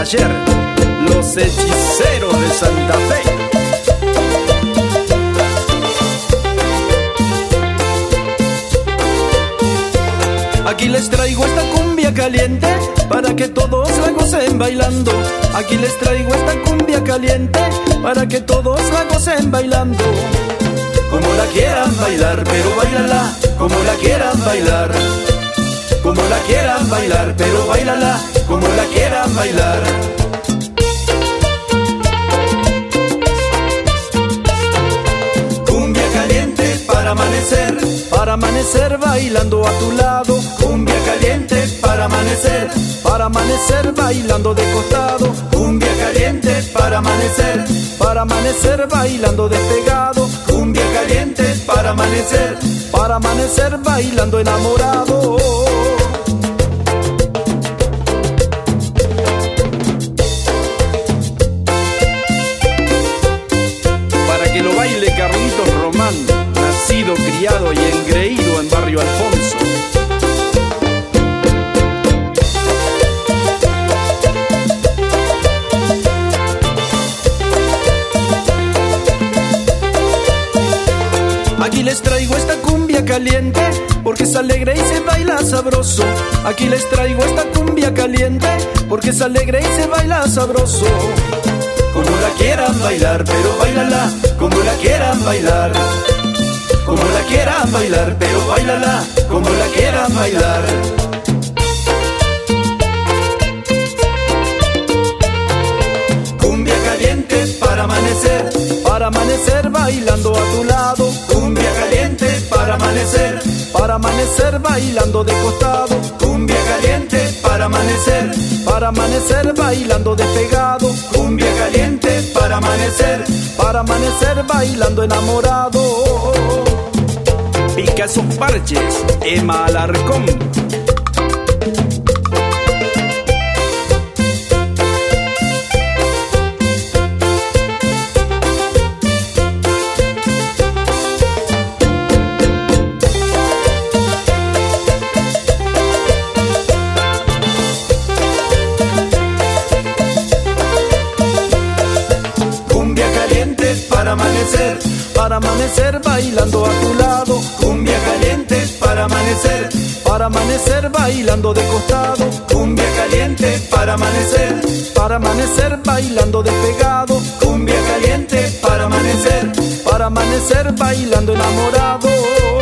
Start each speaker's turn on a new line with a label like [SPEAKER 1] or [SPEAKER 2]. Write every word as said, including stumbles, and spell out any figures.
[SPEAKER 1] taller, los hechiceros de Santa Fe. Aquí les traigo esta cumbia caliente para que todos la gocen bailando. Aquí les traigo esta cumbia caliente para que todos la gocen bailando. Como la quieran bailar, pero bailala como la quieran bailar. Como la quieran bailar, pero bailala como la quieran bailar. Cumbia caliente para amanecer, para amanecer bailando a tu lado. Cumbia caliente para amanecer, para amanecer bailando de costado. Cumbia caliente para amanecer, para amanecer bailando despegado. Cumbia caliente para amanecer, para amanecer bailando enamorado. Para que lo baile Carlitos Román, nacido, criado y engreído en Barrio Alfonso. Aquí les traigo esta cumbia caliente porque es alegre y se baila sabroso. Aquí les traigo esta cumbia caliente porque es alegre y se baila sabroso. Como la quieran bailar, pero bailala como la quieran bailar. Como la quieran bailar, pero bailala como la quieran bailar. Cumbia caliente para amanecer, para amanecer bailando a tu lado. Cumbia caliente para amanecer, para amanecer bailando de costado. Cumbia caliente para amanecer, para amanecer bailando despegado. Cumbia caliente para amanecer, para amanecer bailando enamorado. Pica esos parches, Emma Alarcón. Para amanecer, para amanecer bailando a tu lado. Cumbia caliente para amanecer, para amanecer bailando de costado. Cumbia caliente para amanecer, para amanecer bailando despegado. Cumbia caliente para amanecer, para amanecer bailando enamorado.